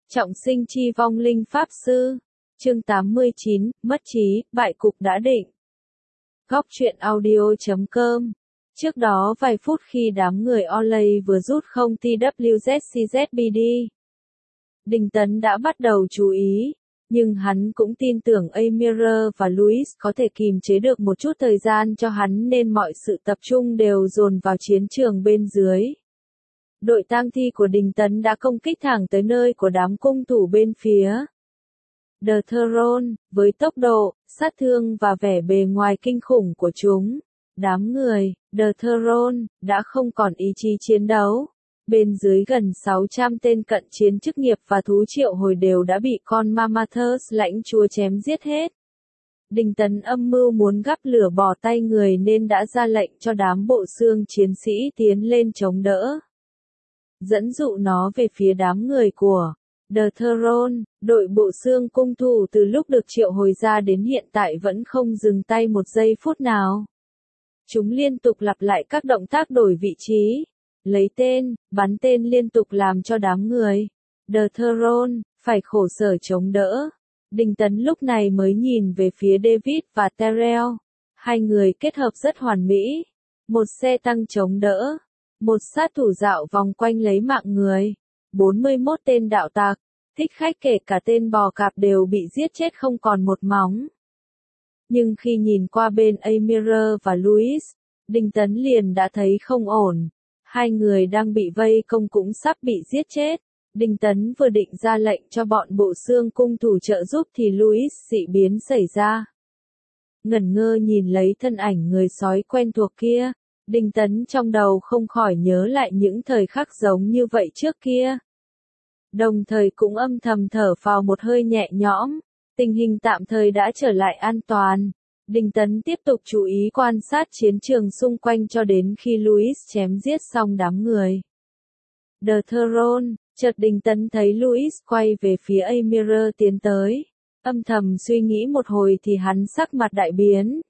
Trọng sinh chi vong linh pháp sư. Chương 89, mất trí, bại cục đã định. Góc truyện audio.com. Trước đó vài phút khi đám người Olay vừa rút không TWZCZBD, Đình Tấn đã bắt đầu chú ý, nhưng hắn cũng tin tưởng Amir và Louis có thể kìm chế được một chút thời gian cho hắn nên mọi sự tập trung đều dồn vào chiến trường bên dưới. Đội tang thi của Đình Tấn đã công kích thẳng tới nơi của đám cung thủ bên phía The Throne, với tốc độ, sát thương và vẻ bề ngoài kinh khủng của chúng. Đám người, The Throne, đã không còn ý chí chiến đấu. Bên dưới gần 600 tên cận chiến chức nghiệp và thú triệu hồi đều đã bị con Mammothus lãnh chúa chém giết hết. Đình Tấn âm mưu muốn gắp lửa bỏ tay người nên đã ra lệnh cho đám bộ xương chiến sĩ tiến lên chống đỡ, dẫn dụ nó về phía đám người của The Throne. Đội bộ xương cung thủ từ lúc được triệu hồi ra đến hiện tại vẫn không dừng tay một giây phút nào. Chúng liên tục lặp lại các động tác đổi vị trí, lấy tên, bắn tên liên tục làm cho đám người The Throne phải khổ sở chống đỡ. Đình Tấn lúc này mới nhìn về phía David và Terrell. Hai người kết hợp rất hoàn mỹ. Một xe tăng chống đỡ, một sát thủ dạo vòng quanh lấy mạng người. 41 tên đạo tặc, thích khách kể cả tên bò cạp đều bị giết chết không còn một móng. Nhưng khi nhìn qua bên Amir và Louis, Đình Tấn liền đã thấy không ổn. Hai người đang bị vây công cũng sắp bị giết chết. Đình Tấn vừa định ra lệnh cho bọn bộ xương cung thủ trợ giúp thì Louis dị biến xảy ra. Ngẩn ngơ nhìn lấy thân ảnh người sói quen thuộc kia, Đình Tấn trong đầu không khỏi nhớ lại những thời khắc giống như vậy trước kia. Đồng thời cũng âm thầm thở phào một hơi nhẹ nhõm, tình hình tạm thời đã trở lại an toàn. Đình Tấn tiếp tục chú ý quan sát chiến trường xung quanh cho đến khi Louis chém giết xong đám người The Throne. Chợt Đình Tấn thấy Louis quay về phía Amir tiến tới. Âm thầm suy nghĩ một hồi thì hắn sắc mặt đại biến.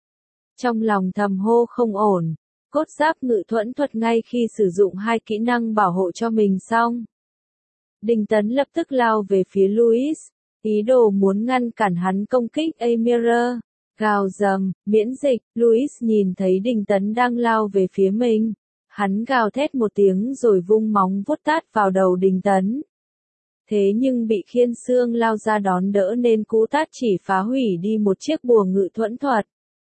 Trong lòng thầm hô không ổn. Cốt giáp ngự thuẫn thuật ngay khi sử dụng hai kỹ năng bảo hộ cho mình xong, Đình Tấn lập tức lao về phía Louis, ý đồ muốn ngăn cản hắn công kích Amir. Gào rầm, miễn dịch. Louis nhìn thấy Đình Tấn đang lao về phía mình. Hắn gào thét một tiếng rồi vung móng vuốt tát vào đầu Đình Tấn. Thế nhưng bị Khiên Xương lao ra đón đỡ nên cú tát chỉ phá hủy đi một chiếc bùa ngự thuẫn thuật.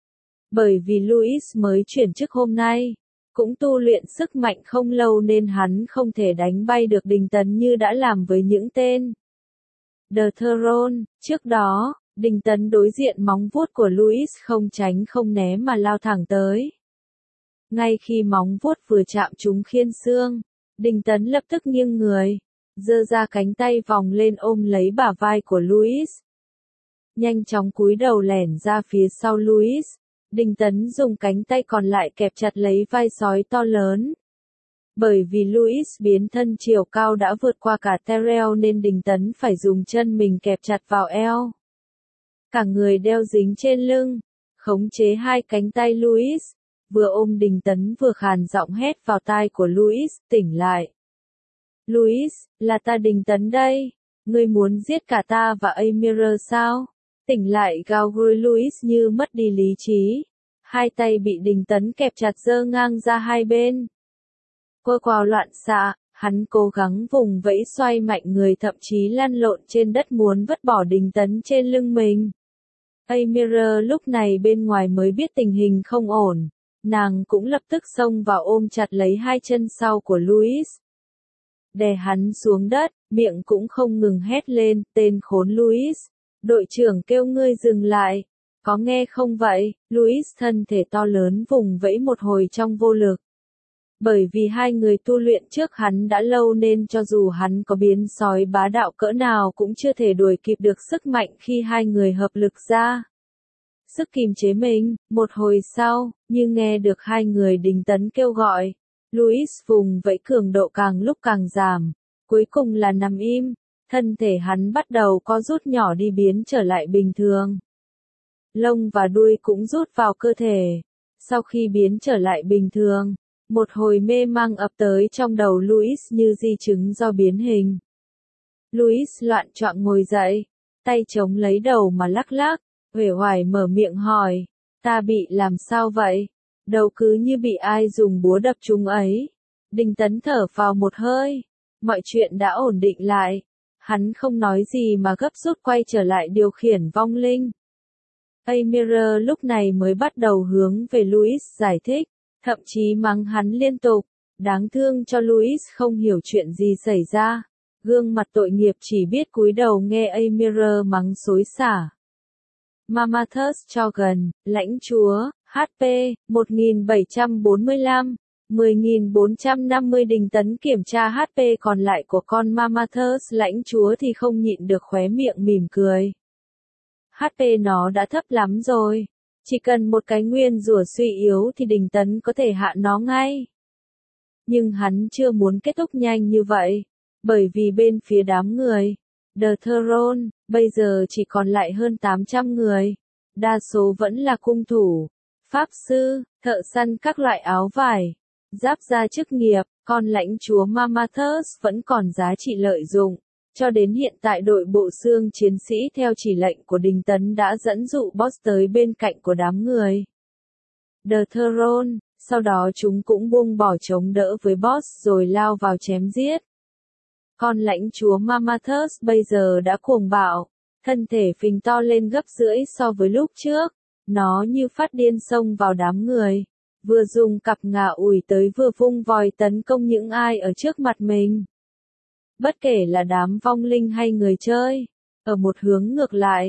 Bởi vì Louis mới chuyển chức hôm nay, cũng tu luyện sức mạnh không lâu nên hắn không thể đánh bay được Đình Tấn như đã làm với những tên The Throne. Trước đó, Đình Tấn đối diện móng vuốt của Louis không tránh không né mà lao thẳng tới. Ngay khi móng vuốt vừa chạm trúng Khiên Xương, Đình Tấn lập tức nghiêng người, giơ ra cánh tay vòng lên ôm lấy bả vai của Louis. Nhanh chóng cúi đầu lẻn ra phía sau Louis, Đình Tấn dùng cánh tay còn lại kẹp chặt lấy vai sói to lớn. Bởi vì Louis biến thân chiều cao đã vượt qua cả Terrell nên Đình Tấn phải dùng chân mình kẹp chặt vào eo. Cả người đeo dính trên lưng, khống chế hai cánh tay Louis, vừa ôm Đình Tấn vừa khàn giọng hét vào tai của Louis, tỉnh lại. Louis, là ta Đình Tấn đây, ngươi muốn giết cả ta và Amir sao? Tỉnh lại, gào gối Louis như mất đi lý trí. Hai tay bị Đình Tấn kẹp chặt giơ ngang ra hai bên. Quơ quào loạn xạ, hắn cố gắng vùng vẫy xoay mạnh người thậm chí lăn lộn trên đất muốn vứt bỏ Đình Tấn trên lưng mình. Amir lúc này bên ngoài mới biết tình hình không ổn. Nàng cũng lập tức xông vào ôm chặt lấy hai chân sau của Louis, đè hắn xuống đất, miệng cũng không ngừng hét lên, tên khốn Louis. Đội trưởng kêu ngươi dừng lại, có nghe không vậy? Louis thân thể to lớn vùng vẫy một hồi trong vô lực. Bởi vì hai người tu luyện trước hắn đã lâu nên cho dù hắn có biến sói bá đạo cỡ nào cũng chưa thể đuổi kịp được sức mạnh khi hai người hợp lực ra. Sức kìm chế mình, một hồi sau, như nghe được hai người Đình Tấn kêu gọi, Louis vùng vẫy cường độ càng lúc càng giảm, cuối cùng là nằm im. Thân thể hắn bắt đầu co rút nhỏ đi biến trở lại bình thường. Lông và đuôi cũng rút vào cơ thể. Sau khi biến trở lại bình thường, một hồi mê mang ập tới trong đầu Louis như di chứng do biến hình. Louis loạn choạng ngồi dậy, tay chống lấy đầu mà lắc lắc, uể oải mở miệng hỏi, ta bị làm sao vậy? Đầu cứ như bị ai dùng búa đập trúng ấy. Đinh Tấn thở vào một hơi, mọi chuyện đã ổn định lại. Hắn không nói gì mà gấp rút quay trở lại điều khiển vong linh. Amir lúc này mới bắt đầu hướng về Louis giải thích, thậm chí mắng hắn liên tục. Đáng thương cho Louis không hiểu chuyện gì xảy ra. Gương mặt tội nghiệp chỉ biết cúi đầu nghe Amir mắng xối xả. Mamathus Chogan, lãnh chúa, HP, 1745, 10.450 Đinh Tấn kiểm tra HP còn lại của con Mamathus lãnh chúa thì không nhịn được khóe miệng mỉm cười. HP nó đã thấp lắm rồi. Chỉ cần một cái nguyên rủa suy yếu thì Đinh Tấn có thể hạ nó ngay. Nhưng hắn chưa muốn kết thúc nhanh như vậy. Bởi vì bên phía đám người, The Throne, bây giờ chỉ còn lại hơn 800 người. Đa số vẫn là cung thủ, pháp sư, thợ săn các loại áo vải, giáp da chức nghiệp, con lãnh chúa Mamathus vẫn còn giá trị lợi dụng. Cho đến hiện tại đội bộ xương chiến sĩ theo chỉ lệnh của Đinh Tấn đã dẫn dụ boss tới bên cạnh của đám người. The Throne, sau đó chúng cũng buông bỏ chống đỡ với boss rồi lao vào chém giết. Con lãnh chúa Mamathus bây giờ đã cuồng bạo, thân thể phình to lên gấp rưỡi so với lúc trước. Nó như phát điên xông vào đám người, vừa dùng cặp ngà ủi tới vừa vung vòi tấn công những ai ở trước mặt mình. Bất kể là đám vong linh hay người chơi, ở một hướng ngược lại,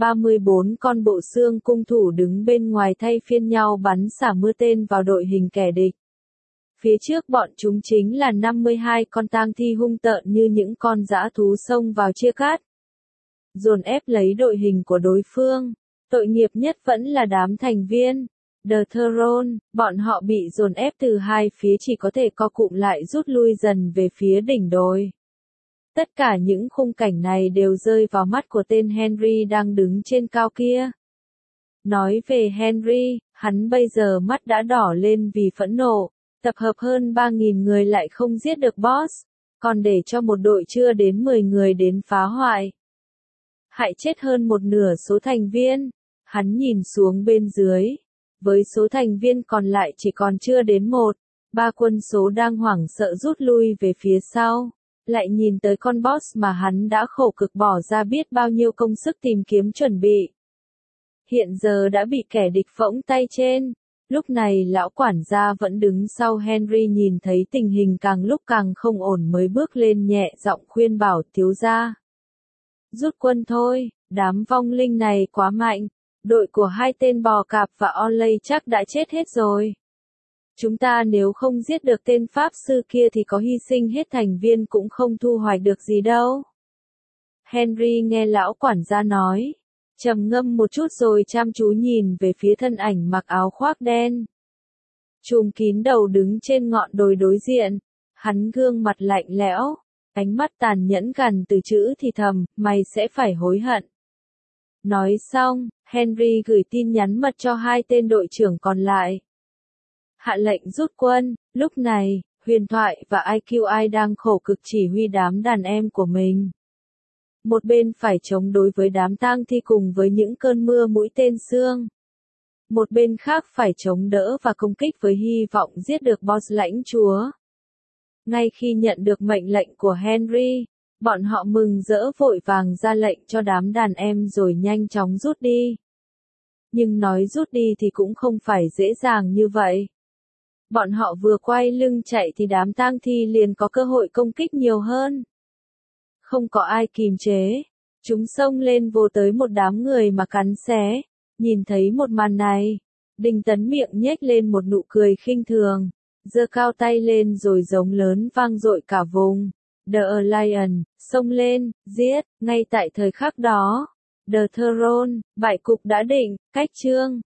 34 con bộ xương cung thủ đứng bên ngoài thay phiên nhau bắn xả mưa tên vào đội hình kẻ địch. Phía trước bọn chúng chính là 52 con tang thi hung tợn như những con dã thú xông vào chia cắt, dồn ép lấy đội hình của đối phương. Tội nghiệp nhất vẫn là đám thành viên The Throne, bọn họ bị dồn ép từ hai phía chỉ có thể co cụm lại rút lui dần về phía đỉnh đồi. Tất cả những khung cảnh này đều rơi vào mắt của tên Henry đang đứng trên cao kia. Nói về Henry, hắn bây giờ mắt đã đỏ lên vì phẫn nộ, tập hợp hơn 3.000 người lại không giết được boss, còn để cho một đội chưa đến 10 người đến phá hoại. Hại chết hơn một nửa số thành viên, hắn nhìn xuống bên dưới. Với số thành viên còn lại chỉ còn chưa đến 1/3 quân số đang hoảng sợ rút lui về phía sau. Lại nhìn tới con boss mà hắn đã khổ cực bỏ ra biết bao nhiêu công sức tìm kiếm chuẩn bị. Hiện giờ đã bị kẻ địch phỗng tay trên. Lúc này lão quản gia vẫn đứng sau Henry nhìn thấy tình hình càng lúc càng không ổn mới bước lên nhẹ giọng khuyên bảo thiếu gia. Rút quân thôi, đám vong linh này quá mạnh. Đội của hai tên bò cạp và Olay chắc đã chết hết rồi. Chúng ta nếu không giết được tên pháp sư kia thì có hy sinh hết thành viên cũng không thu hoạch được gì đâu. Henry nghe lão quản gia nói, trầm ngâm một chút rồi chăm chú nhìn về phía thân ảnh mặc áo khoác đen, trùm kín đầu đứng trên ngọn đồi đối diện. Hắn gương mặt lạnh lẽo, ánh mắt tàn nhẫn gần từ chữ thì thầm, mày sẽ phải hối hận. Nói xong, Henry gửi tin nhắn mật cho hai tên đội trưởng còn lại. Hạ lệnh rút quân. Lúc này, Huyền Thoại và IQI đang khổ cực chỉ huy đám đàn em của mình. Một bên phải chống đối với đám tang thi cùng với những cơn mưa mũi tên sương. Một bên khác phải chống đỡ và công kích với hy vọng giết được boss lãnh chúa. Ngay khi nhận được mệnh lệnh của Henry, bọn họ mừng rỡ vội vàng ra lệnh cho đám đàn em rồi nhanh chóng rút đi. Nhưng nói rút đi thì cũng không phải dễ dàng như vậy. Bọn họ vừa quay lưng chạy thì đám tang thi liền có cơ hội công kích nhiều hơn. Không có ai kìm chế. Chúng xông lên vồ tới một đám người mà cắn xé. Nhìn thấy một màn này, Đinh Tấn miệng nhếch lên một nụ cười khinh thường, giơ cao tay lên rồi giống lớn vang dội cả vùng. The Lion, xông lên, giết. Ngay tại thời khắc đó, The Throne, bại cục đã định. Cách chương